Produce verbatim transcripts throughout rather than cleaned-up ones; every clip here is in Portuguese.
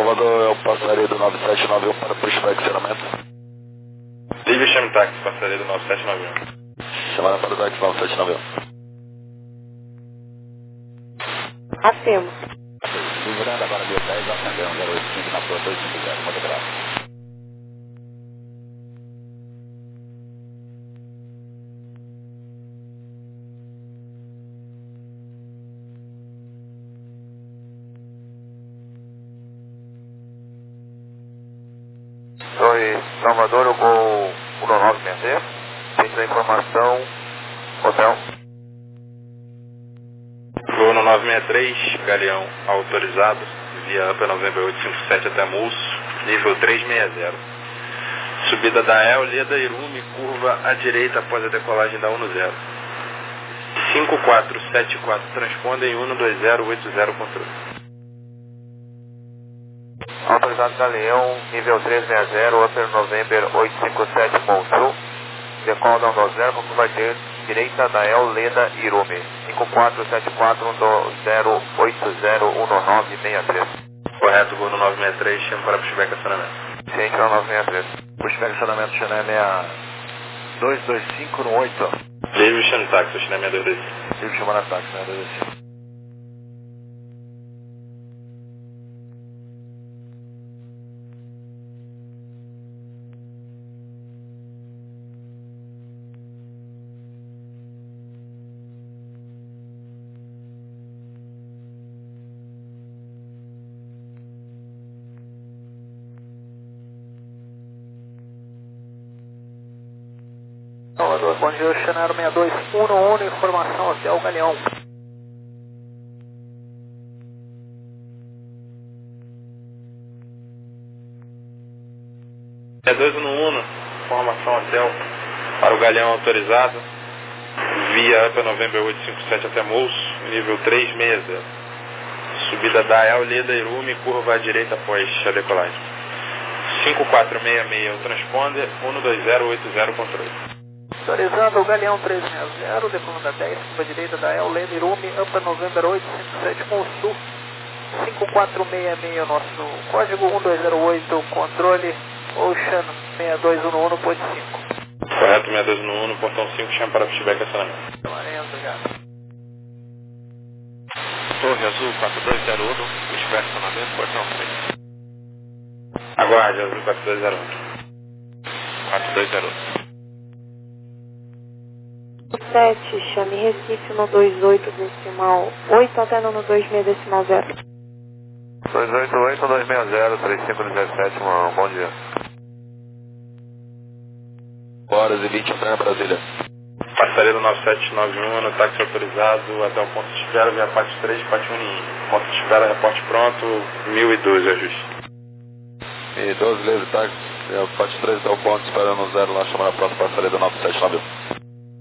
Salvador, eu passaria do nove sete nove um para pushback estacionamento. Livre chame táxi, passaria do nove sete nove um. Chamada para o táxi nove sete nove um. Afirmo. Livrando agora mil dez, atendendo zero oito cinco na rua dois cinco zero. Muito graças. Oi, Salvador, eu vou um nove seis zero. Centro da informação, hotel. Voo no nove seis três, Galeão autorizado, via Upper November oito cinco sete até Mulso, nível três seis zero. Subida da El, Leda Irume, curva à direita após a decolagem da um zero. cinco quatro sete quatro, transpondem um dois zero oito zero, controle. Autorizado Galeão, nível três seis zero, Upper November oito cinco sete, Montreux. Decola da um dois zero, curva à direita da El, Leda Irume. cinco quatro sete quatro um dois zero oito zero um nove seis três. Correto, voo no nove seis três, chamo para pushback acionamento. Ciente no nove seis três. Pushback estacionamento, Xané dois dois cinco no oito. Livre chame táxi, Xané seis dois cinco. Livre chamando táxi, né? dois dois cinco. Salvador, bom dia, Xanaro seis dois um um, informação Hotel Galeão. seis dois um um, informação hotel para o Galeão autorizado, via Upper November oito cinco sete até Mulso, nível três seis zero. Subida da El, Leda Irume, curva à direita após a decolagem. cinco quatro seis seis, o transponder, um dois zero oito zero, controle. Autorizado o Galeão três seis zero, decomanda dez, curva direita da El, Leda Irume, Upper November oito cinco sete, Mulso, cinco quatro seis seis, o nosso código um dois zero oito, controle, Ocean seis dois um um, ponto cinco. Correto, seis dois um um, portão cinco, chama para pushback acionamento. Obrigado. Torre Azul quatro dois zero um, pushback acionamento, portão seis. Aguarde, Azul quatro dois zero um. quatro dois zero um. sete, chame Recife no dois oito decimal oito até no dois seis decimal zero. dois oito oito dois seis zero três cinco um sete, um bom dia. Horas e vinte, entrando na Brasília. Passaria do nove sete nove um, no táxi autorizado, até o ponto de espera, via parte três, parte um. Ponto de espera, reporte pronto, mil e doze, ajuste. E doze, beleza, táxi. Eu parte três até o ponto, esperando no zero lá, chamando a próxima passaria do nove sete nove um.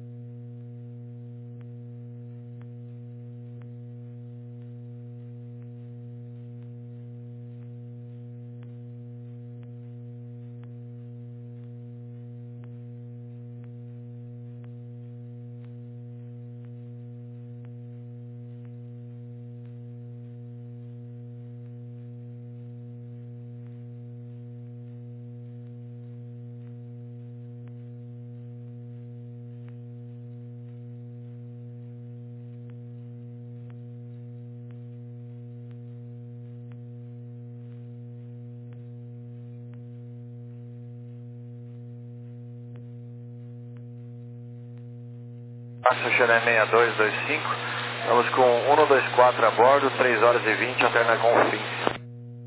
Táxi Xané seis dois dois cinco, estamos com um dois quatro a bordo, três horas e vinte, alterna Confins.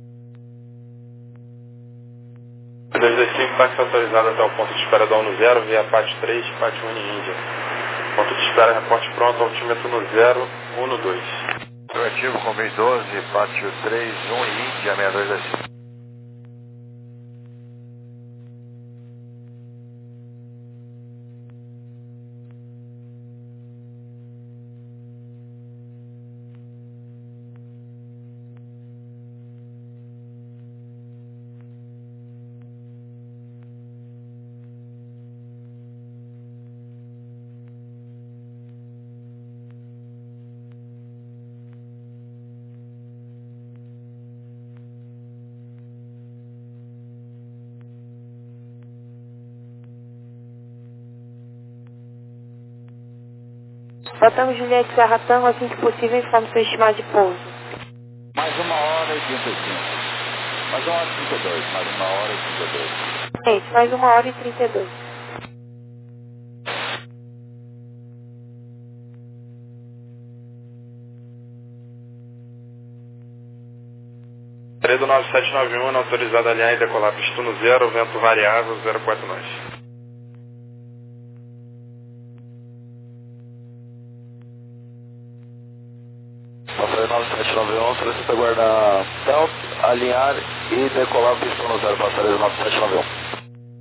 dois dois cinco, táxi autorizado até o ponto de espera da um zero, via parte três, parte um em Índia. Ponto de espera, reporte pronto, altímetro no zero um dois. Proativo com V doze, pátio três, um em Índia, seis dois dois cinco. Delta Juliette Serra Tango, assim que possível, informe seu estimado de pouso. Mais uma hora e trinta e cinco. Mais uma hora e trinta e dois. Mais uma hora e trinta e dois. É isso, mais uma hora e trinta e dois. Três do nove sete nove um, autorizado a alinhar e decolar pista no zero, vento variável, zero quatro nós. Passageiro nove sete nove um, solicita guardar Delta, alinhar e decolar pista no zero, passageiro nove sete nove um.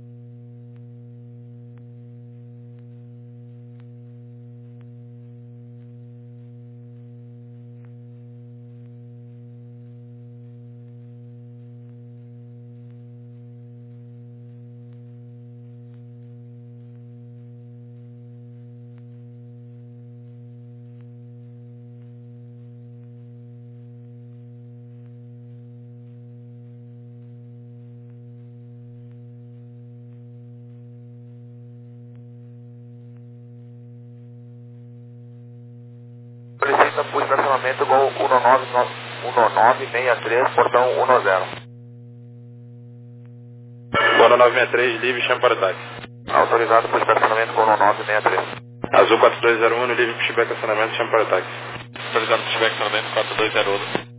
Solicita por estacionamento Gol um nove seis três, portão um zero. Gol nove seis três, livre, chama para ataque. Autorizado por estacionamento Gol um nove seis três. Azul quatro dois zero um, livre, pushback, acionamento, chama para ataque. Autorizado pushback, acionamento quatro dois zero um.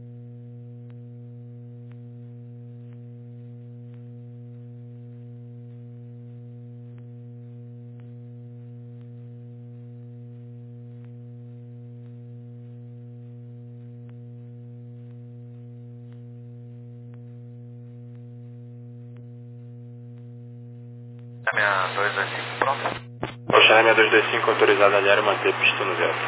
Minha dois dois cinco, pronto? Oxané seis dois dois cinco, autorizado a alinhar e manter pista no zero.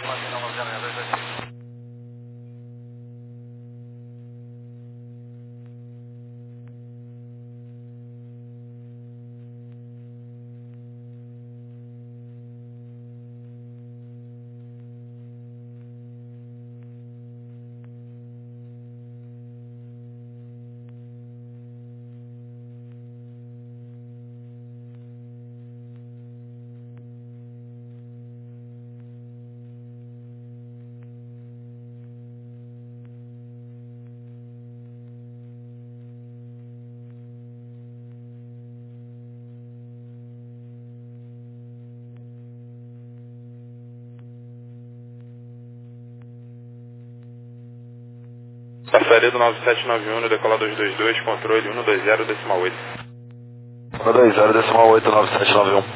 Passaria do nove sete nove um, no decolar dois dois dois, controle um dois zero, decimal oito. um dois zero, decimal oito, nove sete nove um.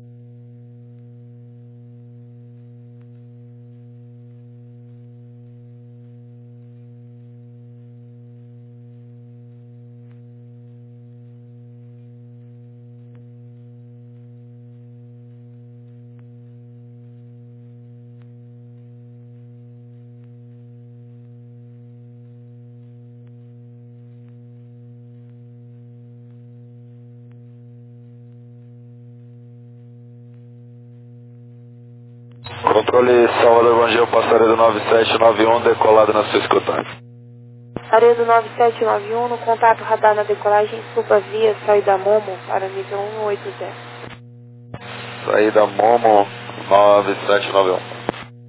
Controle Salvador, bom dia, passaredo nove sete nove um, decolado na sua escutante. Passaredo nove sete nove um, no contato radar na decolagem, suba via saída Momo para nível um oito zero. Saída Momo nove sete nove um.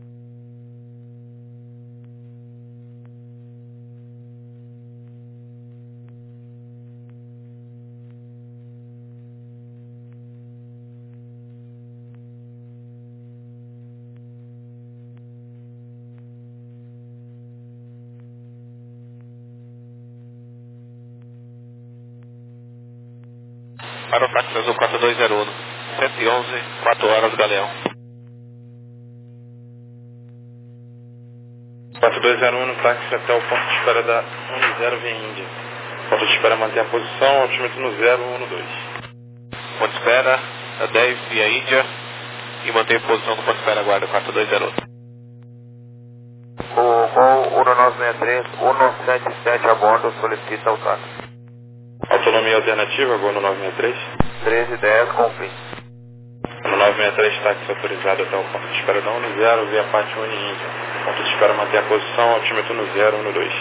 Para o táxi azul quatro dois zero um, cento e onze, quatro horas, Galeão. quatro dois zero um, no táxi até o ponto de espera da um zero via Índia. Ponto de espera manter a posição, altímetro no zero um dois. Ponto de espera, dez via Índia e mantém posição no ponto de espera, aguarda quatro dois zero um. O Gol um nove seis três, um sete sete a bordo, solicita o táxi. Autonomia alternativa, Gol no nove seis três. treze dez, confim. No nove seis três, táxi autorizado até o ponto de espera da um zero, via Pátio Uni Índia. Ponto de espera manter a posição, altímetro no zero um dois.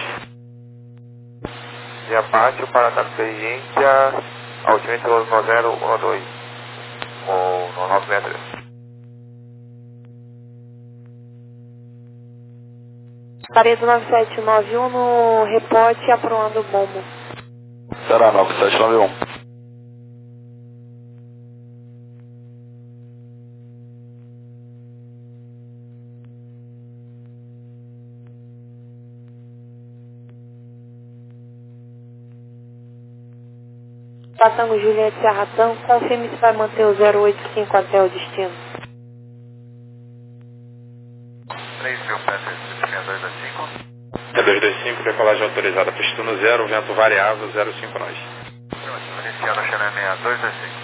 Via Pátio para táxi Índia, altímetro no zero um dois. Ou no nove seis três. Paredo nove sete nove um no reporte aproando o bombo. Será nove sete nove um. Passando Juliette Serratão, confirme se vai manter o zero oito cinco até o destino. três mil pés, seis dois dois cinco. É dois dois cinco, decolagem autorizada, pistão zero, vento variável, zero cinco nós. Iniciando a Xané dois dois cinco.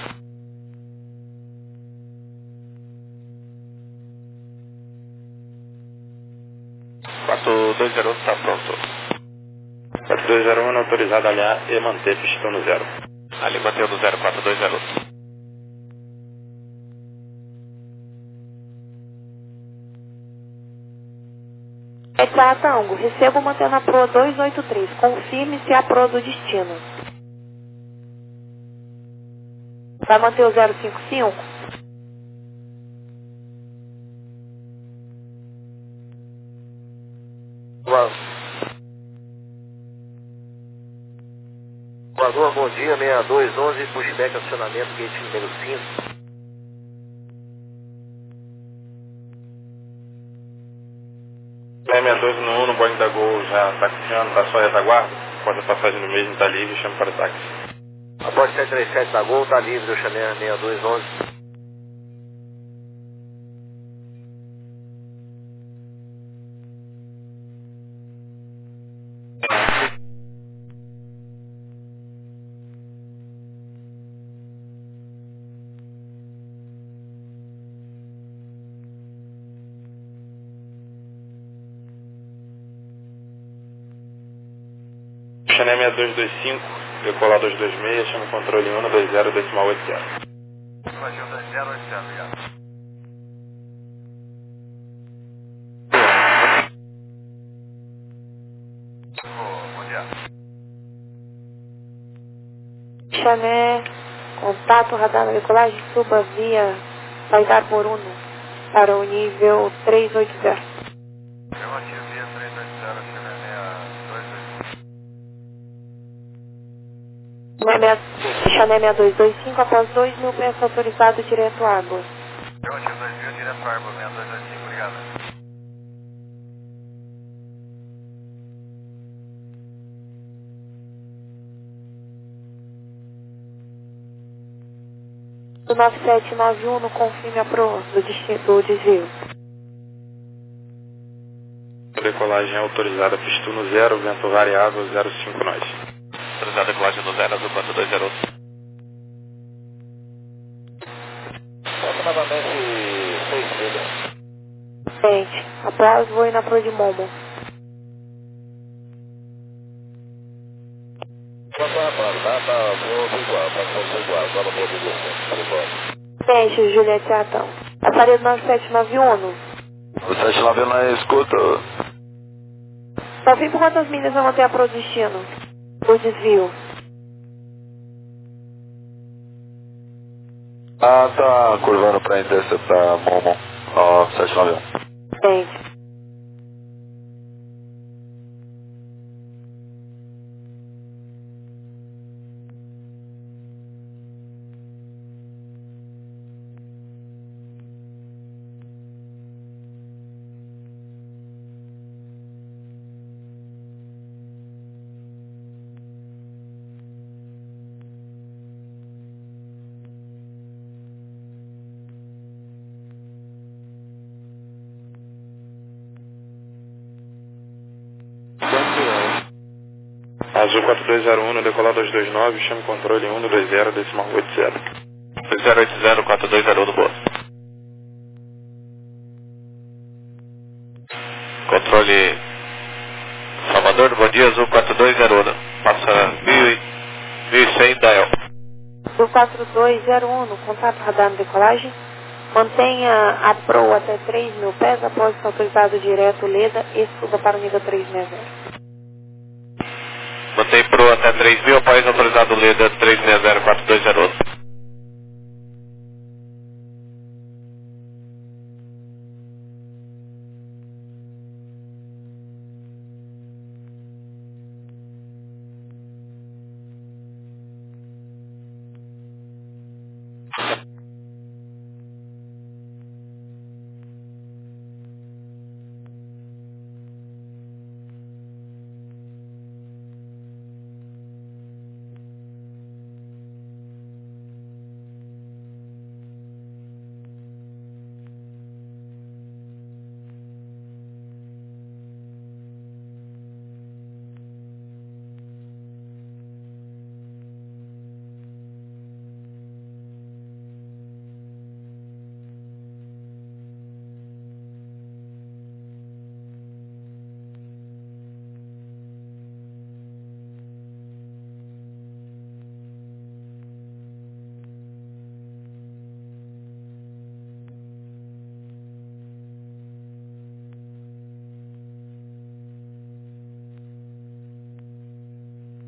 quatro dois zero está pronto. quatro dois zero um, autorizado a alinhar e manter pistão no zero. Ali mantendo no zero quatro dois zero. É Tango, recebo mantendo a proa dois oito três. Confirme se é a proa do destino. Vai manter o zero cinco cinco? Voador, bom dia, sessenta e dois onze, pushback acionamento, gate número cinco. sessenta e dois no um, no Boeing da Gol, já taxiando, está só retaguarda, porta passagem no mesmo, está livre, chama para o táxi. Após sete três sete da Gol, está livre, eu chamei a sessenta e dois onze. Xané sessenta e dois dois cinco, decolar dois dois seis, chama o controle um dois zero decimal oito zero. Brasil dois zero oito zero, obrigado. Bom dia. Xané, contato, radar na decolagem, suba via Paidar por Uno para o nível três oito zero. Afirmativo, via três oito zero, Xané sessenta e dois dois cinco, após dois mil pés autorizado direto à água. Afirmativo, dois mil, direto à água, sessenta e dois dois cinco, obrigado. Do nove sete nove um, no confirme a proa do destino do desvio. Decolagem autorizada, pistão no zero, vento variável, zero cinco nós. Autorizada decolagem no zero, azul quatro dois zero. Novamente, seis milhas. Gente, após voo na proa de Momo. Gente, Juliette Serratão. Aparelho nove sete nove um. nove sete nove um na escuta. Confirme por quantas milhas vai manter a proa do destino? Por desvio. Ah, tá curvando para interceptar Momo. Ó, sete nove um. Gente. Azul quatro dois zero um, no decolar dois dois nove, chama o controle um dois zero decimal oito zero. dois zero oito zero quatro dois zero do boa. Controle Salvador, bom dia, Azul quatro dois zero um. Passa mil e cem da El. Do quatro dois zero um, no contato radar na decolagem. Mantenha a proa até três mil pés após ser autorizado direto Leda e suba para o nível três seis zero. Mantém pro até três mil, após autorizado Leda três seis zero quatro dois zero.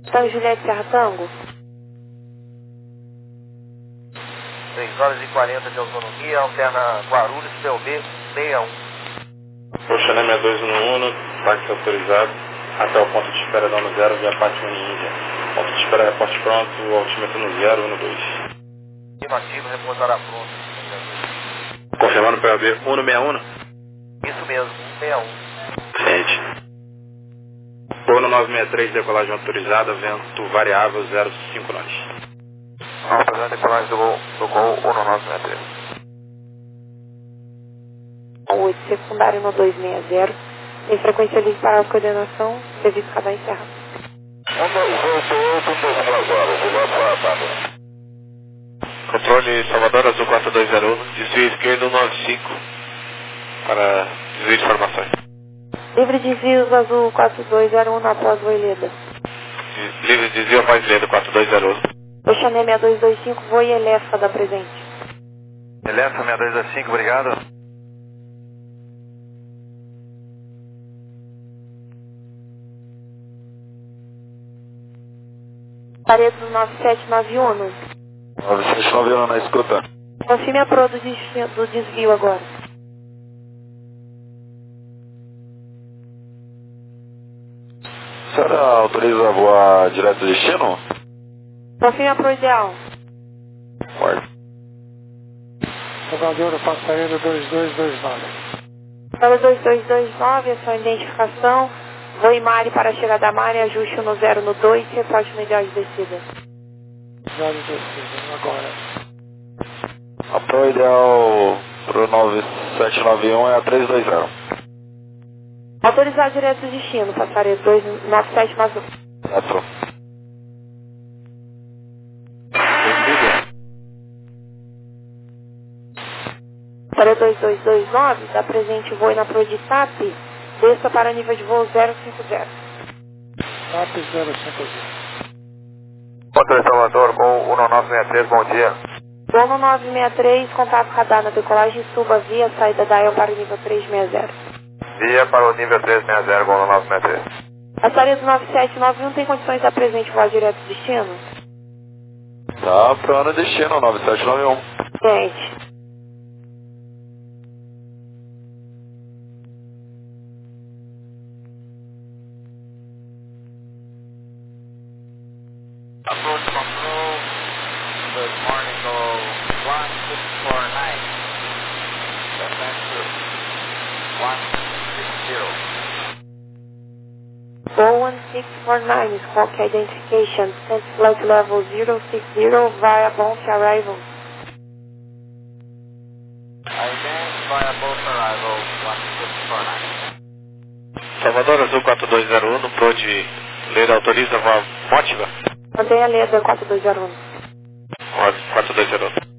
Tango Juliette Serra Tango. três horas e quarenta de autonomia, alterna Guarulhos, P O B sessenta e um. Oxané sessenta e dois um Uno, táxi autorizado, até o ponto de espera da Uno zero via Pátio Índia. Ponto de espera reporte pronto, altímetro no zero, Uno dois. Afirmativo, reportará pronto. Confirmando o P O B Uno sessenta e um? Isso mesmo, cento e sessenta e um. Ciente. Uno nove seis três, decolagem autorizada, vento variável zero cinco nós. Autorizado decolagem do Gol, do Gol Uno nove seis três. oito, secundário no dois seis zero. Em frequência livre para a coordenação, serviço cada encerrado. Controle Salvador Azul quatro dois zero um, desvio esquerdo nove cinco para desvio de informações. Livre desvios Azul quatro dois zero um após Voileda. Livre desvio após Leda quatro dois zero um. Oxané sessenta e dois vinte e cinco, Voi Elefa da presente. Elefa sessenta e dois vinte e cinco, obrigado. Paredes nove sete nove um. nove sete nove um na escuta. Confirme a pro do desvio, do desvio agora. A senhora autoriza a voar direto do destino? Confirme a pro ideal. Morto. Salvador, passageiro dois dois dois nove. Para dois dois dois nove, a sua identificação. Voi Mari para a chegada da Mari, ajuste no zero no dois, reporte no ideal de descida. Ideal de descida, agora. A pro ideal pro nove sete nove um é a três dois zero. Autorizar direto do destino, passageiro dois nove sete nove um. Metro. Para dois dois dois nove, da presente voo na Pro de T A P, desça para nível de voo zero cinco zero. T A P zero cinco zero. Controle Salvador, Gol Uno nove seis três, bom dia. Gol nove seis três, contato radar na decolagem, suba via saída da E L para o nível três seis zero. Via para o nível três seis zero, Gol nove seis três. Passaria do nove sete nove um tem condições da presente voar direto do destino? Tá pro ano destino, nove sete nove um. Gente. Approach control, good morning, go one six four nine. Defensive one six zero. Go one six four nine, Squawk identification, send flight level zero six zero via bounce arrival. Ident via both arrival one six four nine. Salvador Azul quatro dois zero um, Pro de Leda autoriza a voar Mótiva? Mantenha a Leda quatro dois zero um. quatro dois zero um.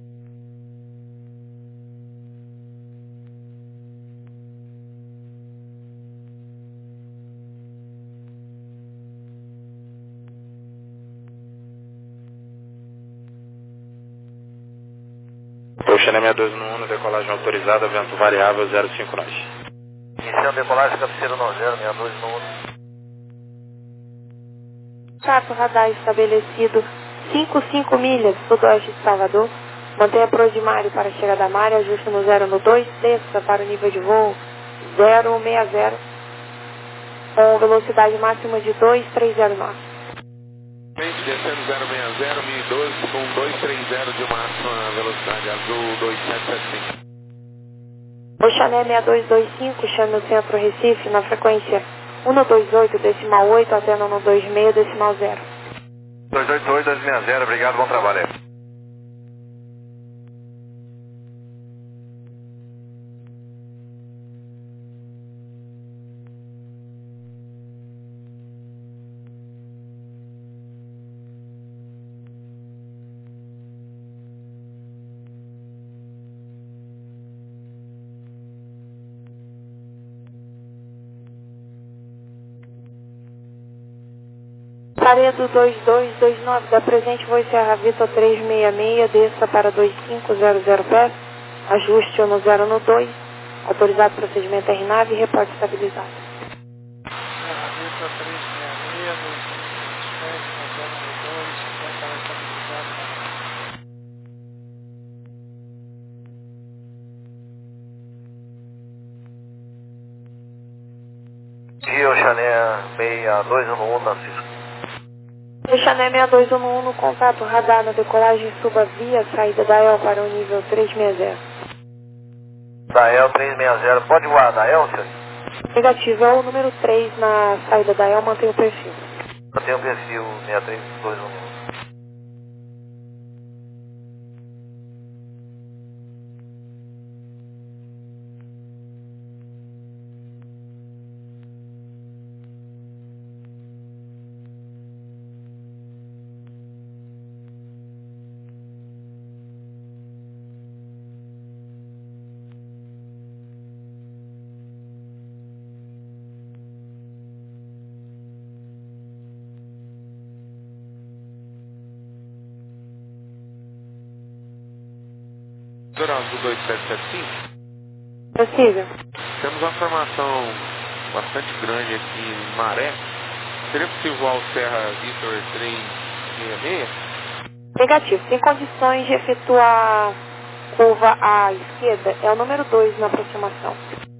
Oxané sessenta e dois um Uno, decolagem autorizada, vento variável zero cinco nós. Iniciando decolagem, cabeceira no zero, sessenta e dois no Uno. Trato radar estabelecido cinco cinco milhas sudoeste de Salvador. Mantenha a Pro de Mari para a chegada da Mari, ajuste no zero no dois, desça para o nível de voo zero seis zero, com velocidade máxima de dois três zero nós. Descendo zero seis zero, mil e doze, com dois três zero de máxima velocidade, azul dois sete sete cinco. Oxané sessenta e dois vinte e cinco, chame o centro Recife na frequência um dois oito, decimal oito, atenda no dois seis, decimal zero. dois oito oito, dois seis zero, obrigado, bom trabalho. Paredo dois dois dois nove, da presente voo Serra Vitor três seis seis, desça para dois cinco zero zero pés, ajuste no zero no dois, autorizado procedimento R nave e reporte estabilizado. Serra Vitor três seis seis, dois cinco sete Chané seis dois um um, Francisco. Chané seis dois um um no contato, radar na decolagem, suba via saída da E L para o nível trezentos e sessenta. Da E L trezentos e sessenta, pode voar da E L, senhor? Negativo, é o número três na saída da E L, mantém o perfil. Mantém o perfil seis três dois um um. Azul dois sete sete cinco. Possível. Temos uma formação bastante grande aqui em Maré. Seria possível voar o Serra Victor trezentos e sessenta e seis? Negativo, tem condições de efetuar curva à esquerda, é o número dois na aproximação.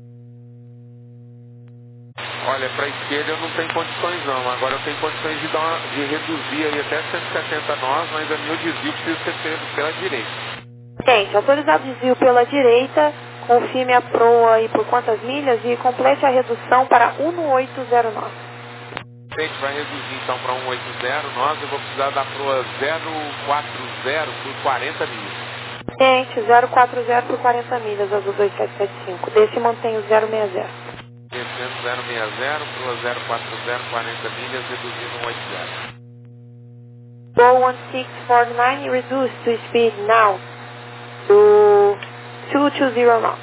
Olha, para a esquerda eu não tenho condições não. Agora eu tenho condições de, dar uma, de reduzir aí até cento e setenta nós, mas a meu desvio precisa ser feito pela direita. Gente, autorizado desvio pela direita, confirme a proa aí por quantas milhas e complete a redução para um oito zero nós. A gente vai reduzir então para um oito zero nós, eu vou precisar da proa zero quatro zero por quarenta milhas. Gente, zero quatro zero por quarenta milhas, azul dois sete sete cinco, desse mantém o zero seis zero. Descendo zero seis zero, proa zero quatro zero, quarenta milhas, reduzindo um oito zero. Go one six four nine, reduce to speed now to two two zero knots.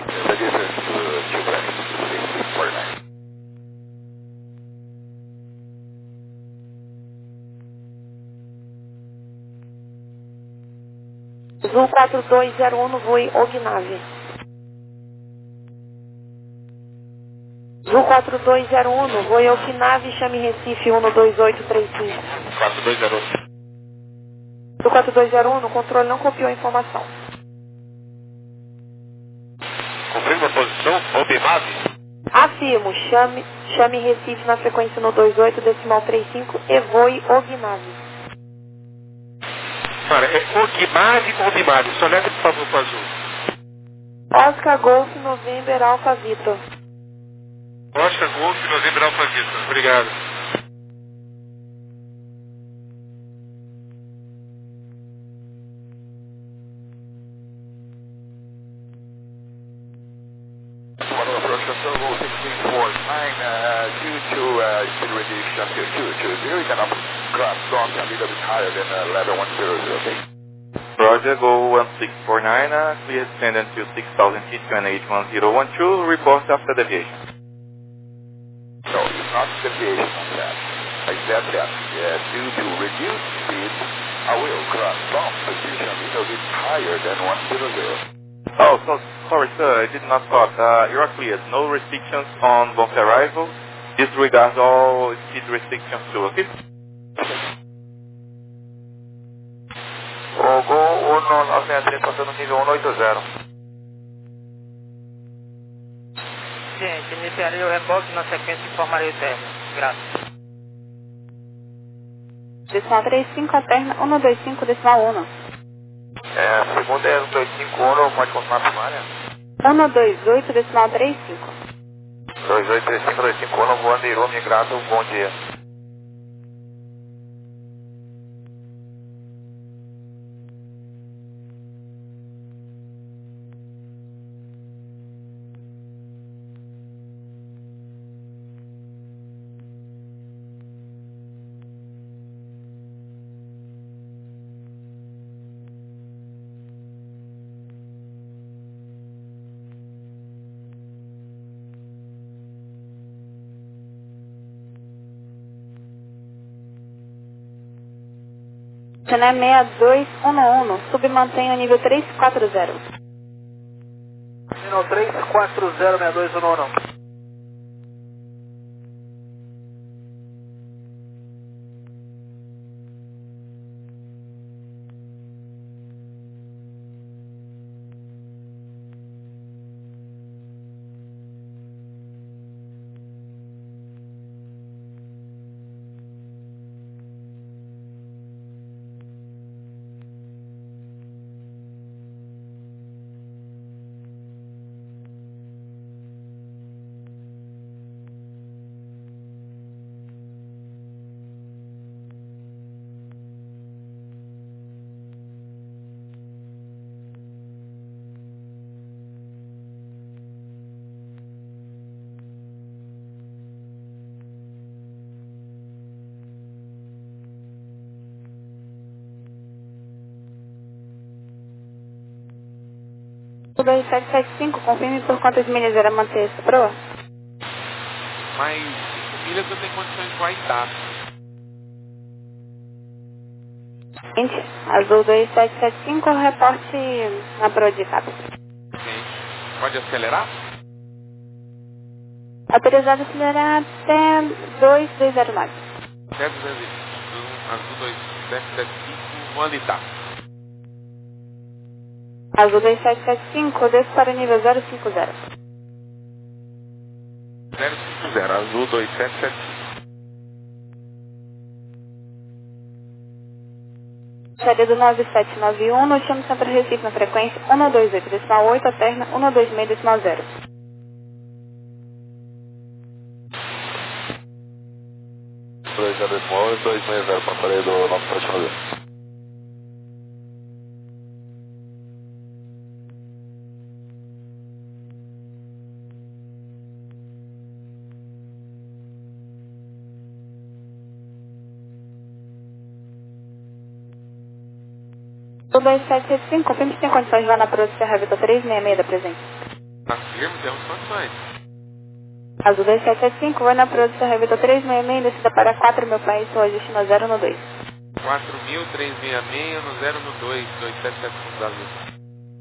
Azul quatro dois zero um no voe Ognave. Azul quatro dois zero um no voe Ognave, chame Recife um dois oito três cinco. quatro dois zero um. Azul quatro dois zero um, o controle não copiou a informação. Confirma a posição, Obimave. Afirmo, chame, chame Recife na frequência no dois oito decimal trinta e cinco e voe Ognave. Cara, é Ogimave ou Obimave? Só leve, por favor, para azul. Oscar Golf November Alpha Vitor. Oscar Golf, November Alpha Vitor. Obrigado. Roger, go one six four nine, uh, clear descend until six thousand feet to N H one zero one two, report after deviation. No, it's not deviation on that. I said that uh, due to reduced speed, I will cross some position a little bit higher than one hundred. Oh, so, sorry sir, I did not thought. Uh, you are cleared. No restrictions on bump arrival. Disregard all speed restrictions too, okay? O Gol um nove seis três passando nível um oito zero. Gente, iniciarei o reboque na sequência informarei o término. Graças. Decimal trinta e cinco, alterna um dois cinco, decimal um. É, a segunda é um dois cinco um, pode confirmar a primária? um dois oito, decimal trinta e cinco. dois oito três cinco dois cinco um, voando Irumi, grato, bom dia. Chané seis dois um um, submantém o nível três quatro zero. Nível três quatro zero seis dois um um. dois sete sete cinco, confirme por quantas milhas irá manter essa proa? Mais cinco milhas eu tenho condições de voar em T A P. Azul dois sete sete cinco, reporte na proa de T A P. Ok. Pode acelerar? Autorizado a acelerar até dois dois zero nove. Até duzentos e vinte. Azul dois sete sete cinco, voando em T A P. Azul dois sete sete cinco, desce para o nível zero cinco zero. zero cinco zero, Azul dois sete sete cinco. Série do nove sete nove um, no chamo Centro Recife na frequência um dois oito decimal oito, alterna um dois seis decimal zero. dois zero decimal oito, dois seis zero, passarei do nove sete nove um. O dois sete sete cinco, confirme se tem condições de voar na proa de Serra Vitor três seis seis da presente. Afirmo, temos condições. Azul dois sete sete cinco, vai na proa de Serra Vitor três seis seis, descida para quatro mil pés, sua destino zero no dois. quatro mil trezentos e sessenta e seis no zero no dois, dois sete sete cinco da Azul.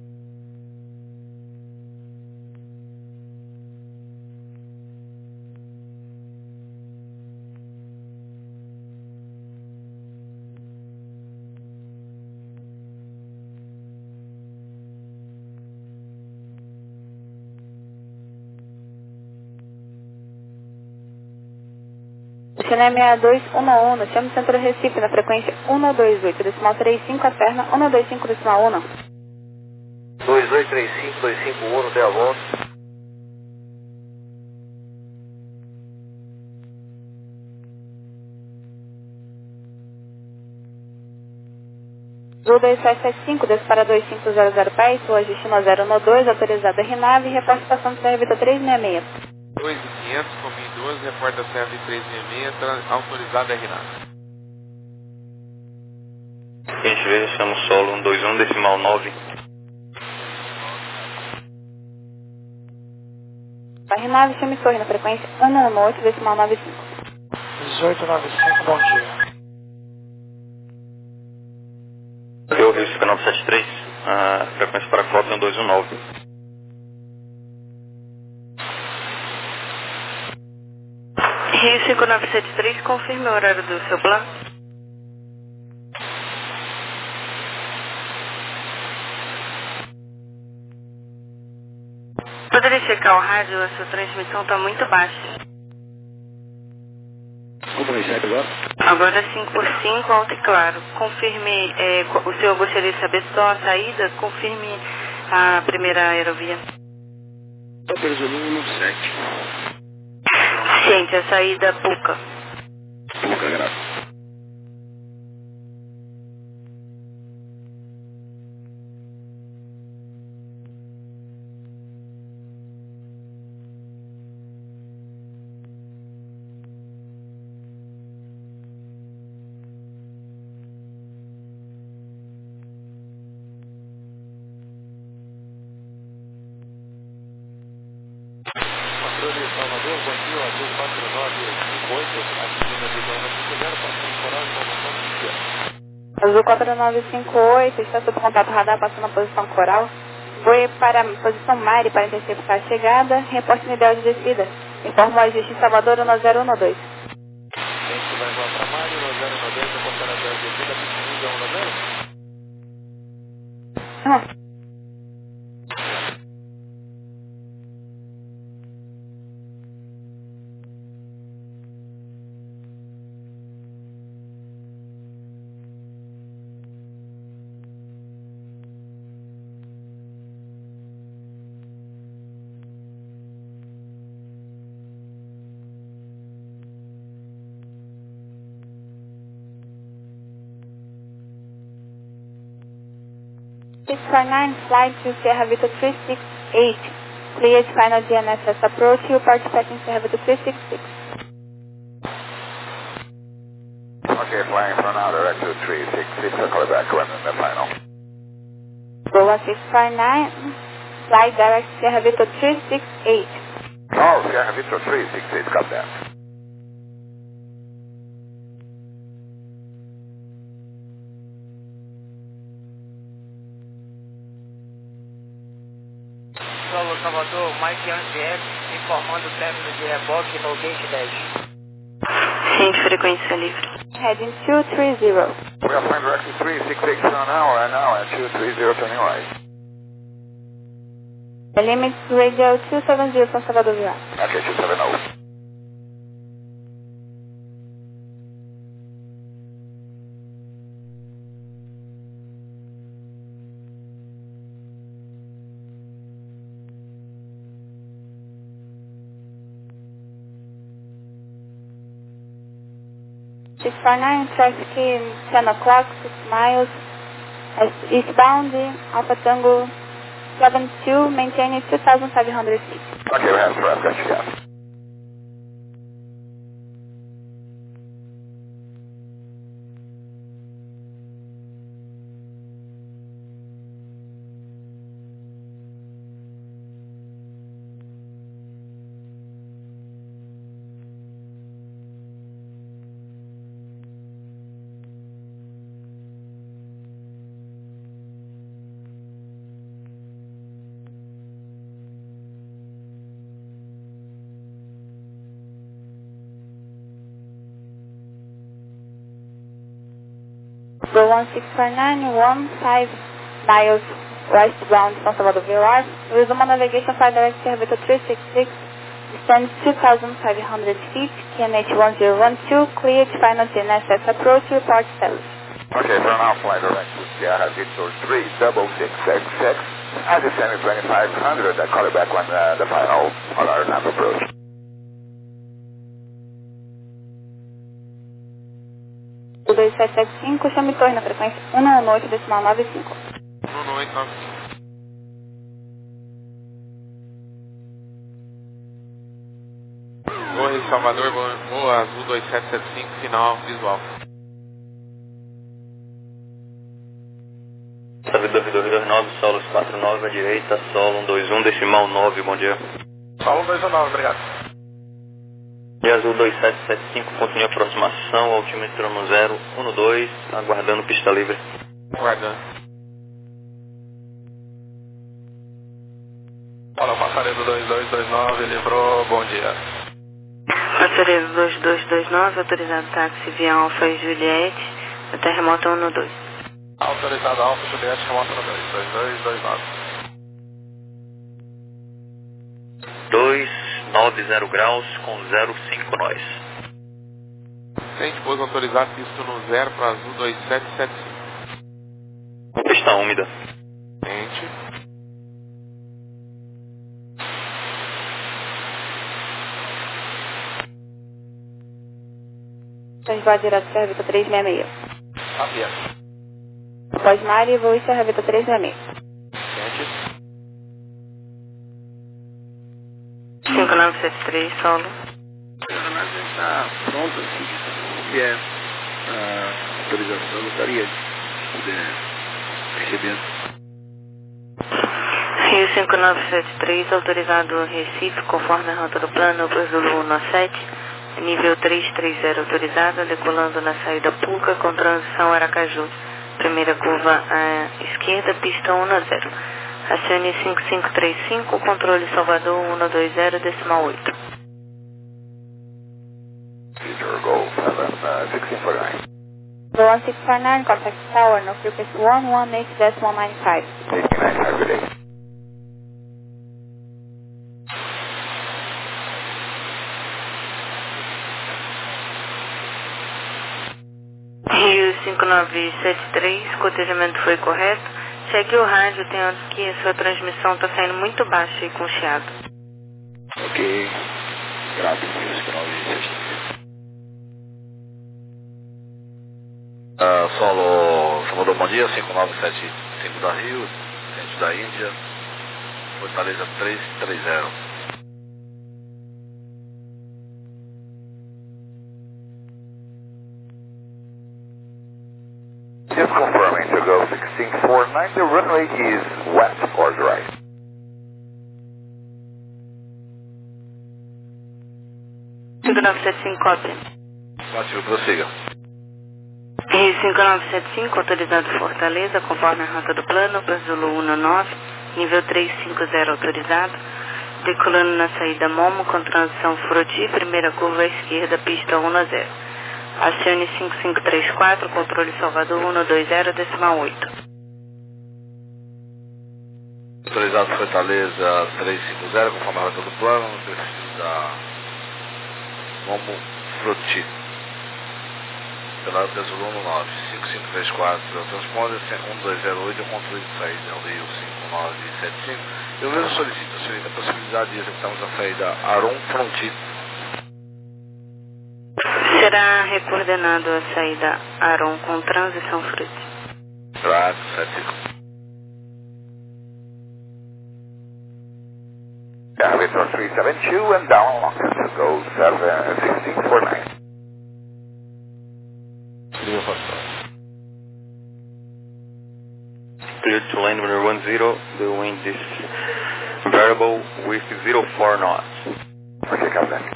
Chile seis dois um um, chamo Centro Recife na frequência um dois oito decimal trinta e cinco, alterna um dois cinco decimal um. dois dois três cinco, dois cinco um, dê a volta. Azul dois sete sete cinco, desce para dois cinco zero zero pés, sua destino zero no dois, autorizado R nove, reporte estação de Serra Vitor três seis seis. dois mil e quinhentos, comi doze, repórter da Serra três seis seis, tra- autorizado R nove. Gente, veja, chamo solo um dois um decimal nove. R nove, chame Torre na frequência um um oito decimal nove cinco. dezoito noventa e cinco, bom dia. Eu ouvi o cinco nove sete três, a frequência para Copa é um dois um nove. Rio cinco nove sete três, confirme o horário do seu plano. Poderia checar o rádio, a sua transmissão está muito baixa. Como recebe agora? Agora cinco por cinco, alto e claro. Confirme, é, o senhor gostaria de saber só a saída? Confirme a primeira aerovia. Operacional um sete. Gente, a saída Puca. Pouca graça. Salvador, bom dia, Azul quatro nove cinco oito, atingindo a visão na cinco zero, passando por hora, informação do dia. Azul quatro nove cinco oito, está sob contato radar, passando a posição coral. Voe para a posição Mari para interceptar a chegada. Reporte no ideal de descida. Informa o ajuste em Salvador no zero um dois. Gente, vai voar para Mari, no zero no dois, reportar a ideal de descida, pedindo um no zero. Ah. six four nine, flight to Sierra Vitor three six eight. Cleared final G N S S approach, report passing Sierra Vitor three six six. Okay, flying for now, direct to three six six, I'll call back when in the final. Goa six four nine, fly direct Sierra Victor three six eight. Oh, Sierra Victor three six eight, got that. Solo Salvador, Mike onze F, informando o término de reboque no gate dez. Sim, frequência livre. Heading two three zero. We are flying directly three six eight an hour and now at two three zero turning right. The limits radio two seven zero from Salvador Vieira. Okay, two seven zero. six four nine, traffic ten o'clock, six miles, eastbound, Alpha Tango seven two, maintaining two thousand five hundred feet. Okay, we have traffic, got you, yeah. Go one six four nine, one five miles westbound from Salvador Vieira. Resume navigation for direct Sierra Victor three six six, distance two thousand five hundred feet, K N H one zero one two, cleared final T N S S approach, report status. Okay, for now, fly direct to Sierra Victor three six six six six. I descended twenty-five hundred, I call it back when uh, the final on our nav approach. dois sete sete cinco, chame torre na frequência um nove oito decimal nove cinco. um nove oito nove cinco. Torre Salvador, Boa Azul dois sete sete cinco, final visual. Salvador dois dois nove, Solos quatro nove à direita, Solo um dois um, decimal nove, bom dia. Solo um dois um nove, obrigado. E Azul dois sete sete cinco, ponto de aproximação, altímetro no zero um dois, aguardando pista livre. Aguardando. Fala, passaredo dois dois dois nove, livrou, bom dia. Passaredo dois dois dois nove, autorizado táxi via Alfa e Juliette, até remota um dois. Autorizado Alfa, Juliette, remota no dois dois dois dois nove. dois nove zero graus com zero cinco nós. Sente pouso autorizado, visto no zero para Azul dois sete sete cinco. Pista úmida. Sente. Transbordo direto Sierra Victor três seis seis. Sabia. Pós-Mari, voo Sierra Victor três seis seis. Sente. cinco nove sete três, Solo. A nave está pronta, assim, se tiver a autorização, eu gostaria de poder receber. Rio cinco nove sete três, autorizado Recife, conforme a rota do plano, para Zulu um sete, nível três três zero autorizada, decolando na saída Puca com transição Aracaju. Primeira curva à esquerda, pista um zero. Acione cinco cinco três cinco, controle Salvador um dois zero, decimal oito. Future Go seven sixteen four nine. Go one six four nine, contact tower, no frequency one one eight decimal nine five. eighteen nine five, good day. Rio cinco nove sete três, cotejamento foi correto. Chegue o rádio, tem hora que a sua transmissão está saindo muito baixa e com chiado. Ok. Graças a Deus, que nove sete três. Uh, solo Salvador, bom dia, cinco nove sete cinco da Rio, centro da Índia, Fortaleza três três zero. Just confirming to go sixteen four nine, the runway is west or right? cinco nove sete cinco, cópia. Ativo, prossiga. Rio cinco nove sete cinco, autorizado Fortaleza, conforme a rota do plano, para Zulu um nove, nível trezentos e cinquenta, autorizado. Decolando na saída Momo, com transição Froti, primeira curva à esquerda, pista um zero. Acione cinco cinco três quatro, controle Salvador um dois zero, decimal oito. Autorizado Fortaleza trezentos e cinquenta, conforme a rota do plano, no perfil da Momo Froti. Pela rota Zulu um nove, cinco cinco três quatro, transponder um dois zero oito, o controle de saída é o Rio cinco nove sete cinco. Eu mesmo solicito, senhorita, a possibilidade de executarmos a saída Aron Fronti. Será recoordenado a saída Aron com transição Frute. Claro, sete cinco. Yeah, Victor three seven two and down longest, go seven sixteen four nine. Clear to land runner one zero, the wind is variable with zero four knots. Okay, copy that.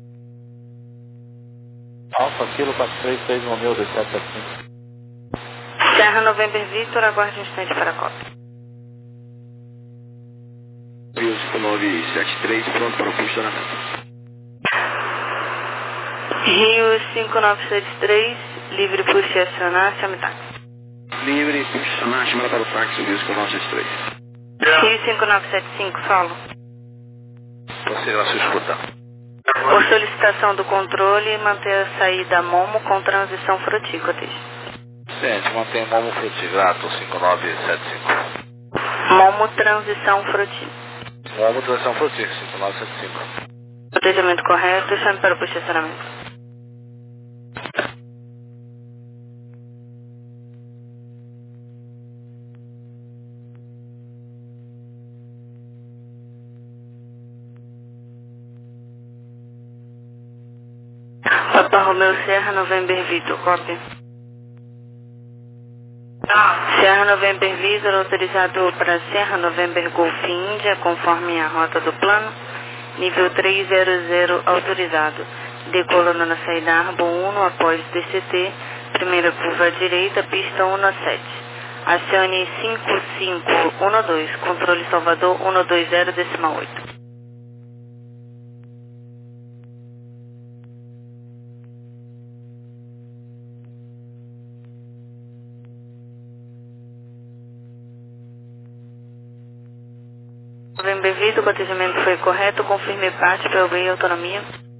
Alfa, Kilo quatro três seis, Romeu dois sete sete cinco. Serra November Victor, aguarde um instante para a cópia. Rio cinco nove sete três, pronto para o funcionamento. Rio cinco nove sete três, livre puxe acionar, chame táxi. Livre, funcionar, chamada para o táxi, Rio cinco nove sete três. Rio cinco nove sete cinco, solo. Prossiga na sua escuta. Por solicitação do controle, manter a saída Momo com transição Froti, cotejo. Gente, mantém Momo Froti, grato, cinco nove sete cinco. Momo transição Froti. Momo transição Froti, cinco nove sete cinco. Cotejamento correto, chame para o posicionamento. Papa Romeu Serra November Vitor, cópia. Serra November Vitor, autorizado para Serra November Golf Índia, conforme a rota do plano, nível trezentos, autorizado. Decolando na saída Arbo um após D C T, primeira curva à direita, pista um sete. Acione cinco cinco um dois, controle Salvador um dois zero, decimal oito. November Vitor, o batizamento foi correto, confirme parte para o autonomia.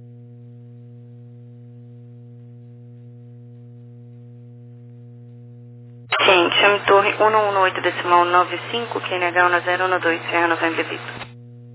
Sim, chame torre um um oito decimal nove cinco, Q N H um zero um dois, Serra November Vitor.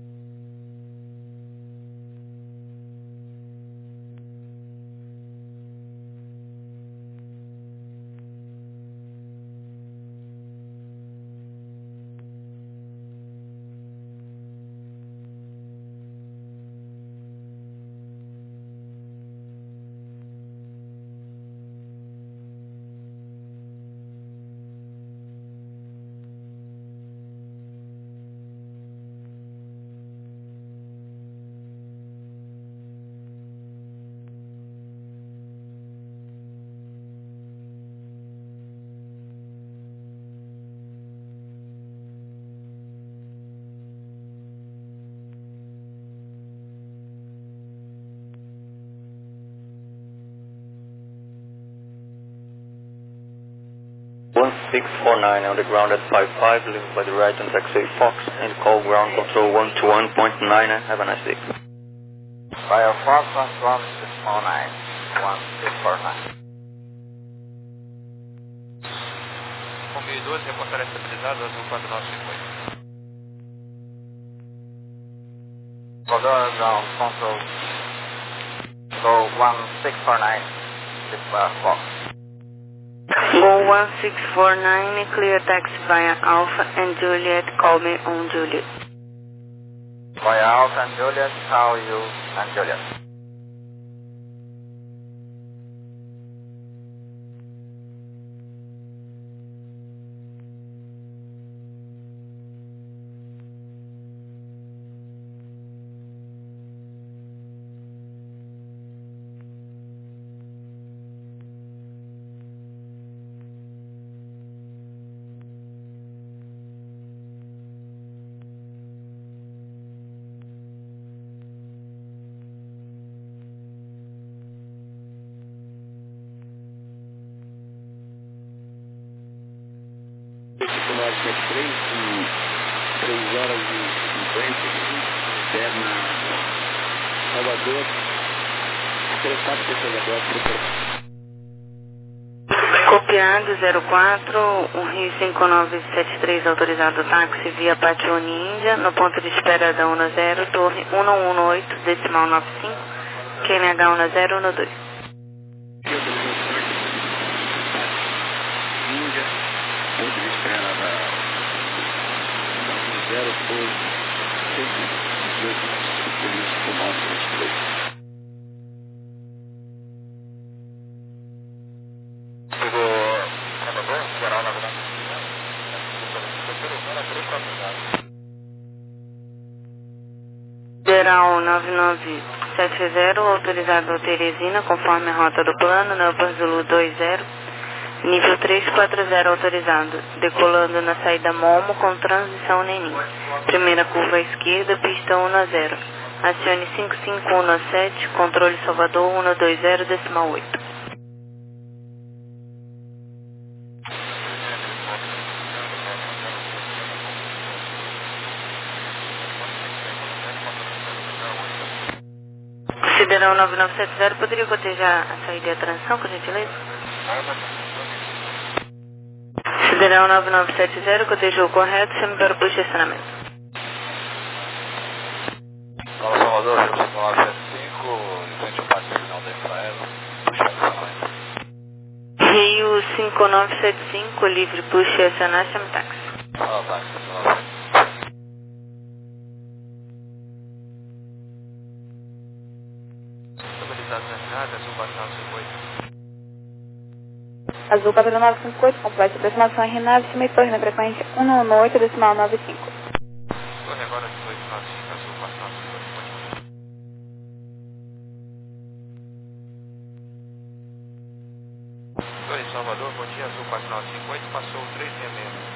one six four nine on the ground at five five, leave by the right on taxi Fox, and call ground control one two one point nine. Have a nice day. Via Fox one one six four nine, one six four nine. Com mil e doze, reportar estabilizado, azul quatro nove cinco oito. Rodor ground control, go one six four nine, with uh, Fox. Go one six four nine, clear taxi via Alpha and Juliet, call me on Juliet. Via Alpha and Juliet, call you and Juliet. sete três, com três horas e cinquenta e cinco, interna Salvador, três quatro pessoas agora. Copiado zero quatro, o Rio cinco nove sete três, autorizado táxi via Pátio Índia, no ponto de espera da U N A zero, torre um um um oito, decimal nove cinco, Q N H U N A zero um dois. Índia, ponto de espera da U N A zero, torre cento e dezoito, cinco nove sete três. Geral nove nove sete zero, autorizado Teresina, conforme a rota do plano, Nelpar Zulu dois zero, nível três quatro zero autorizado, decolando na saída Momo com transição Nenim. Primeira curva à esquerda, pista um zero. Acione cinco cinco um sete, controle Salvador um dois zero, decimal oito. Sideral nove nove sete zero, poderia cotejar a saída e a transição, por gentileza? Sideral nove nove sete zero, cotejou correto, chame para o push de estacionamento. Fala Salvador, Rio cinco nove sete cinco, em frente ao parque final da Infraero, puxa de estacionamento. Rio cinco nove sete cinco, livre push de acionar, chame táxi. Fala táxi, estacionamento. Azul quatro nove cinco oito, complete aproximação em Renave, cima e torre na frequência um um oito, decimal nove cinco. Torre agora de dois nove cinco, Azul quatro nove cinco oito. Torre Salvador, bom dia, Azul quatro nove cinco oito, passou três seis seis.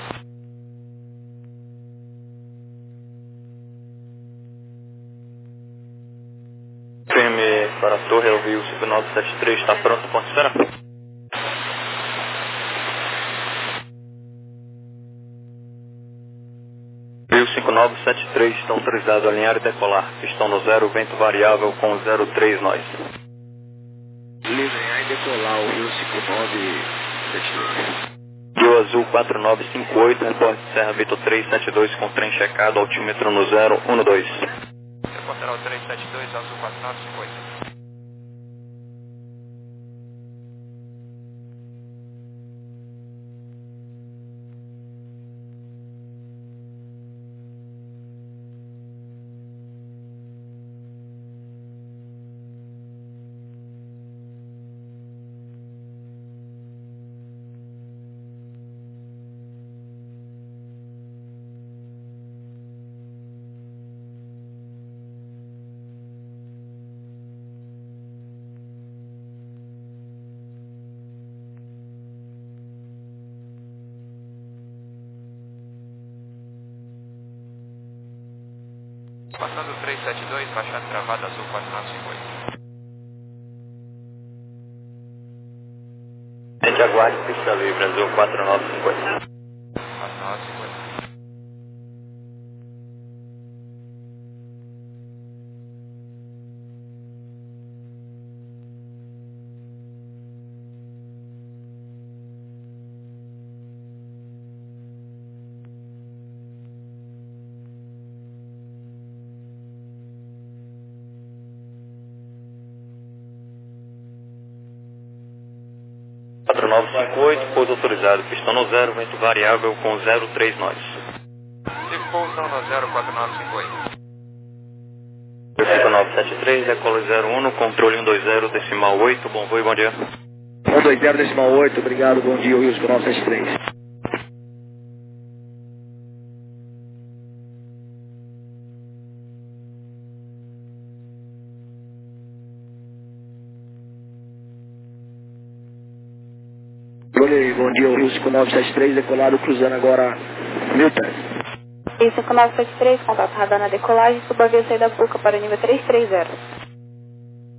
Firme para a torre, é o Rio cinco nove sete três, está pronto, ponto de espera? Rio cinco nove sete três, estão autorizados a alinhar e decolar. Estão no zero, vento variável com zero três nós. Livre e decolar o Rio cinco nove sete três. Rio Azul quatro nove cinco oito, repórter Serra Vitor três sete dois com trem checado, altímetro no zero um dois. Repórter três sete dois, Azul quatro nove cinco oito. Passando três sete dois, baixada travada, Azul quatro nove cinco oito. Gente, aguarde pista livre, Azul quatro nove cinco oito. quatro nove cinco oito. quatro nove cinco oito, pouso autorizado, pistão no zero, vento variável com zero três nós. Cinco pouso no zero quatro nove cinco oito. cinco nove sete três, decola zero um, controle um dois zero, decimal oito, bom voo e bom dia. um dois zero, decimal oito, obrigado, bom dia, Rio cinco nove sete três. Bom dia, Rio cinco nove sete três, decolado, cruzando agora mil pés. Rio cinco nove sete três, contato radar na decolagem, suba a via saída Puca para o nível três três zero.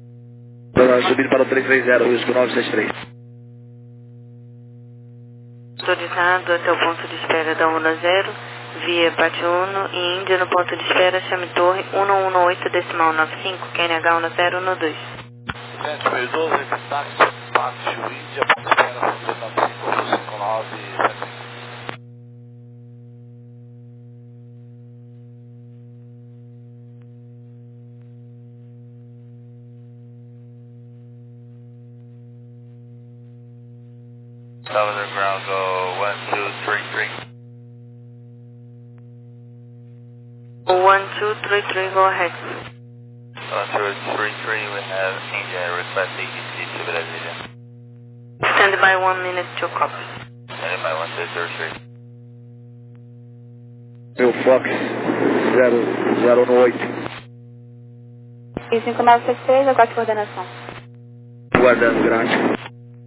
Subindo para o três três zero, Rio cinco nove sete três. Autorizado até o ponto de espera da U N A zero, via Pátio Uno e Índia no ponto de espera, chame Torre um um um oito decimal nove cinco, Q N H U N A zero um dois. sete mil e doze, táxi, Pátio Índia, ponto de espera, nove cinco cinco nove sete. Southern ground, go one two three three. one two three three, go ahead. one two three three, we have India, request A T C to Brasília. Stand by one minute to copy. Stand by one two three three. Meu Fox zero zero um oito. E cinco nove sete três, aguarde coordenação. Guardando grande.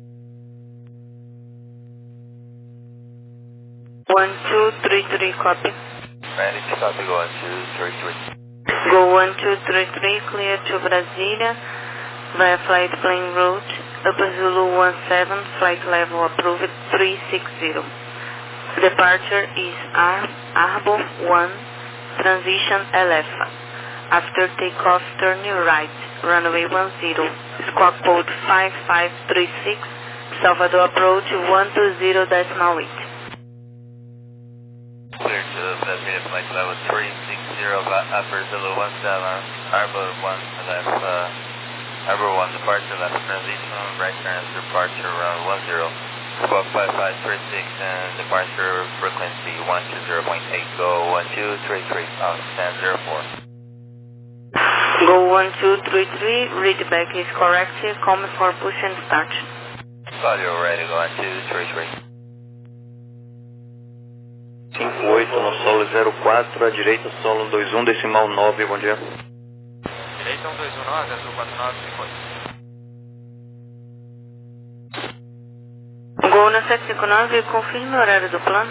one two three three, copy. Ready to copy, go one two three three. Go one two three three, clear to Brasília, via flight plane route, Upper Zulu one seven, flight level approved three six zero. Departure is Ar Arbor one, transition L F. After takeoff, turn your right, runway one zero, squawk code five five three six, Salvador approach one two zero decimal eight. Clear to Brasília, flight level three six zero, Upper Zulu one seven, Arbor one, left, uh, Arbor one, departure left, transition, right turn, departure round one zero, squawk five five three six, and departure frequency one two zero point eight, go one two three three, on stand zero four. Go one two three three, read back is correct, come for push and start. Audio ready, go one two three three. cinco oito no solo zero quatro, à direita solo dois um decimal nove, bom dia. Direita um dois um nove, azul quatro nove cinco oito. Gol na sete cinco nove, confirme o horário do plano.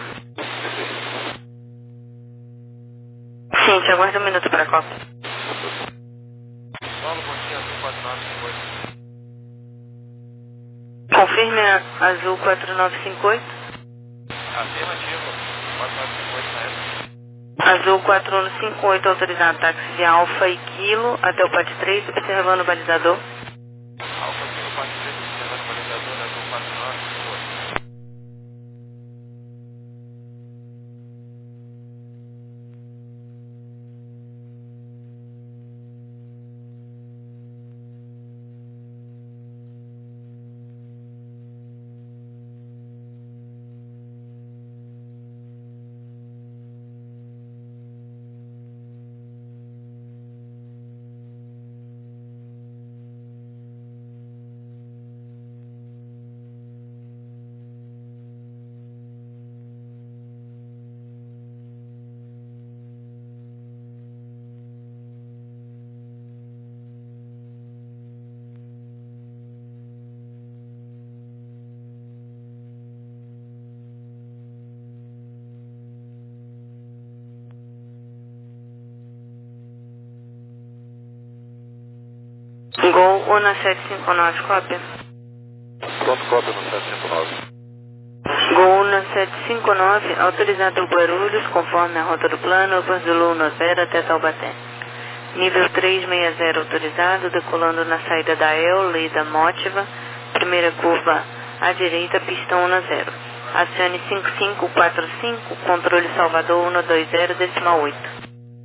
Sim, te aguarda um minuto para a cópia. Solo, bom dia, azul quatro nove cinco oito. Confirme a azul quatro nove cinco oito. Afirmativo, quatro nove cinco oito na época. Azul quatro um cinco oito, autorizado táxi de Alfa e Kilo até o P A T três, observando o balizador. Alfa Kilo quatro três, observando o balizador, azul quatro nove cinco oito. Gol um na sete cinco nove, cópia. Pronto, cópia no sete cinco nove. Gol um na sete cinco nove, autorizado Guarulhos, conforme a rota do plano, Upper Zulu um zero até Taubaté. Nível três seis zero autorizado, decolando na saída da El, Leda Mótiva, primeira curva à direita, pista um zero. Acione cinco cinco quatro cinco, controle Salvador um dois zero decimal oito.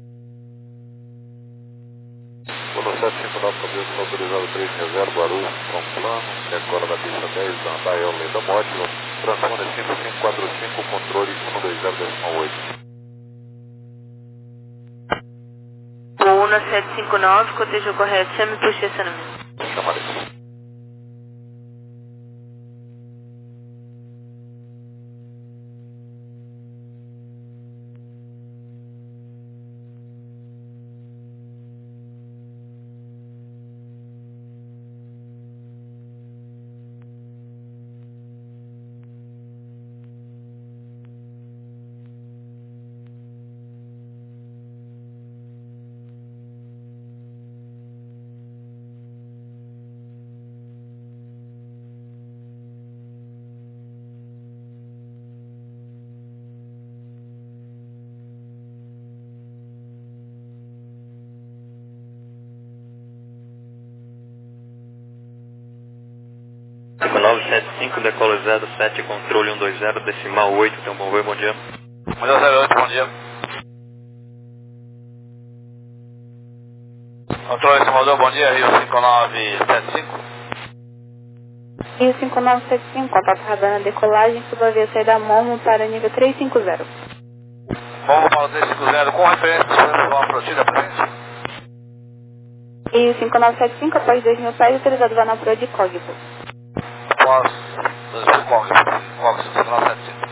Quando sete cinco nove, cabeça autorizado três seis zero, Guarulhos, com plano, decora da pista dez, da Andael, Leda Mótiva, transfone cinco cinco quatro cinco, controle um dois zero decimal oito. Gol um na sete cinco nove, cotejo correto, chame por estacionamento. Chamarei. sete cinco, decolo zero sete, controle um dois zero, decimal oito, tem um bom voo, bom dia. Bom dia, zero oito, bom dia. Controle decimal bom dia, Rio cinco nove sete cinco. Rio cinco nove sete cinco, contato radar na decolagem, subavia saída Momo para nível trezentos e cinquenta. Momo para o trezentos e cinquenta, com referência à sua protida presente? Rio cinco nove sete cinco, após dois mil pés, autorizado vá na proa de Código. Após dois mil Código, Código cinco nove sete cinco.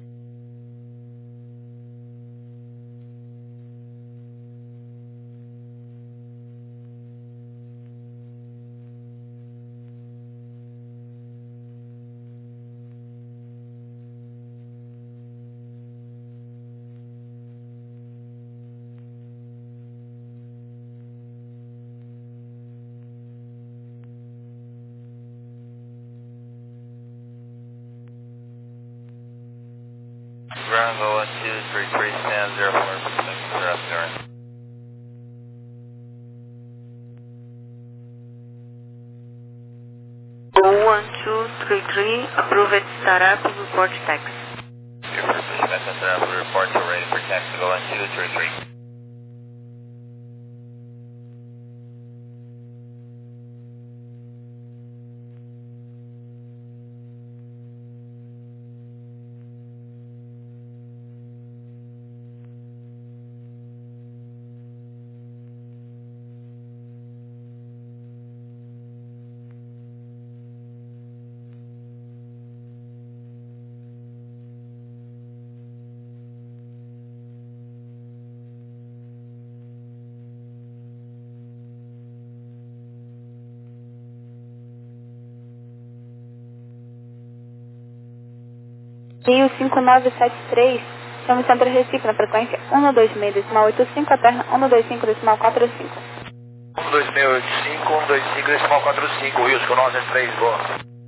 Ground go one two three three, stand zero four percent, zero zero. one two three three, approved startup, report taxi. Your first mission startup, report to ready for taxi, go one two three three. Rio cinco nove sete três, estamos no centro Recife, na frequência um dois seis decimal oito cinco, a terra um dois cinco decimal quatro cinco. um dois seis oito cinco, um dois cinco decimal quatro cinco, Wilson, nove três, boa.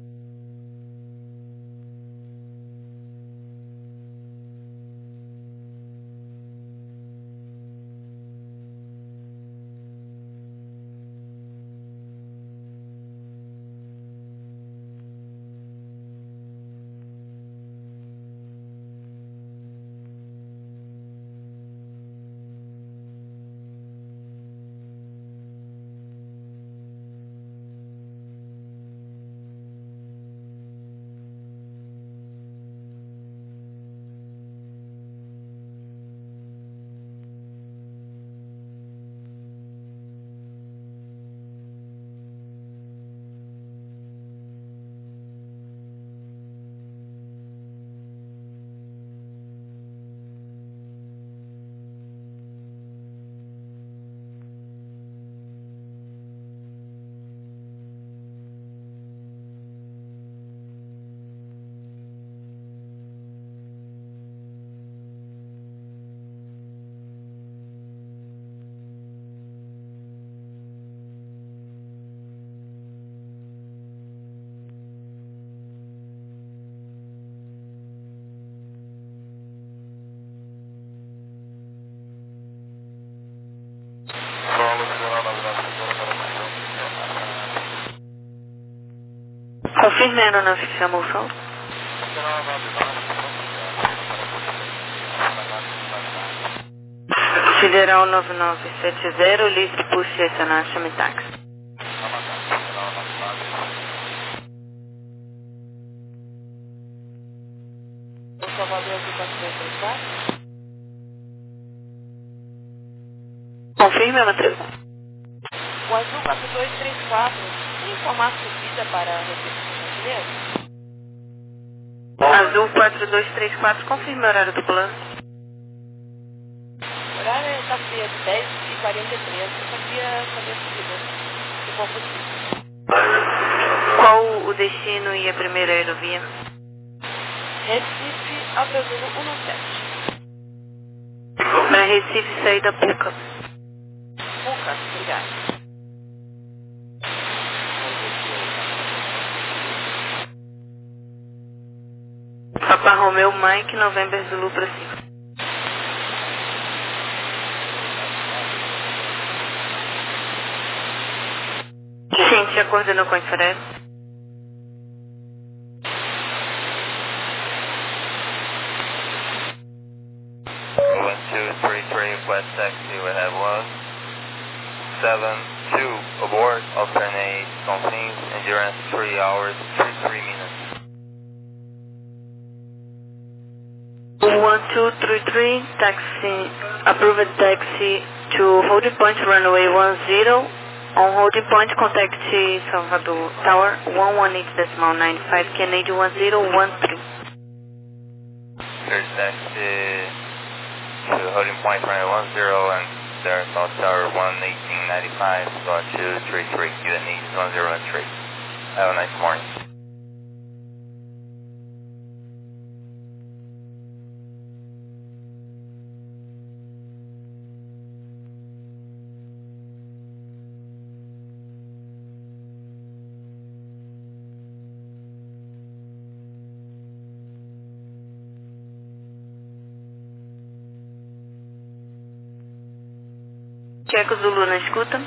Confirme a aeronave chamou o som. Federal nove nove sete zero, livre push acionar, chame táxi. Confirme a matrícula. O azul quatro dois três quatro, tem informar subida para a recepção brasileira? Azul quatro dois três quatro, confirme o horário do plano. O horário é sexta-feira, dez e quarenta e três. Eu sabia saber a subida, se for possível. Qual o destino e a primeira aerovia? Recife, Alto Azul um sete. Para Recife, saída Puca. Puca, obrigado. Papa Romeu Mike, November Zulu para cima. Gente, acordando com a infrared. Request taxi, we have one seven two aboard, alternate Tonsin, endurance three hours, thirty-three minutes. one two three three, taxi, approved taxi to holding point runway one zero. On holding point, contact Salvador Tower one one eight decimal nine five, Kennedy one zero one three. There's taxi to holding point runway one zero and there's South Tower one eighteen ninety-five, got two three three, U N E one zero one three. Have a nice morning. Checo Zulu na escuta.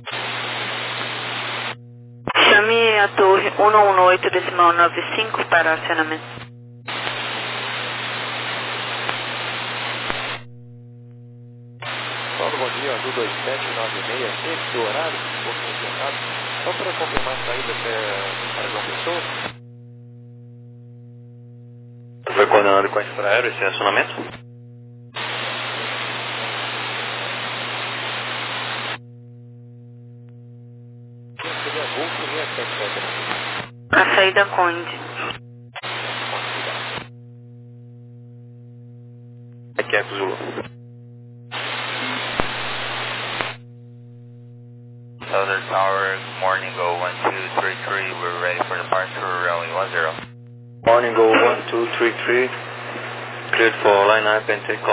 Chame a torre um um oito decimal nove cinco para acionamento. Paulo, bom dia, Azul dois sete nove seis, esse do horário, um pouquinho adiantado. Só para confirmar a saída até para João Pessoa. Foi coordenado com a Infraero esse acionamento? A saída Conde. Aqui é Zulu. Southern Tower, morning go one two three three, we're ready for departure, runway one zero. Morning go one two three three, cleared for line up and take off.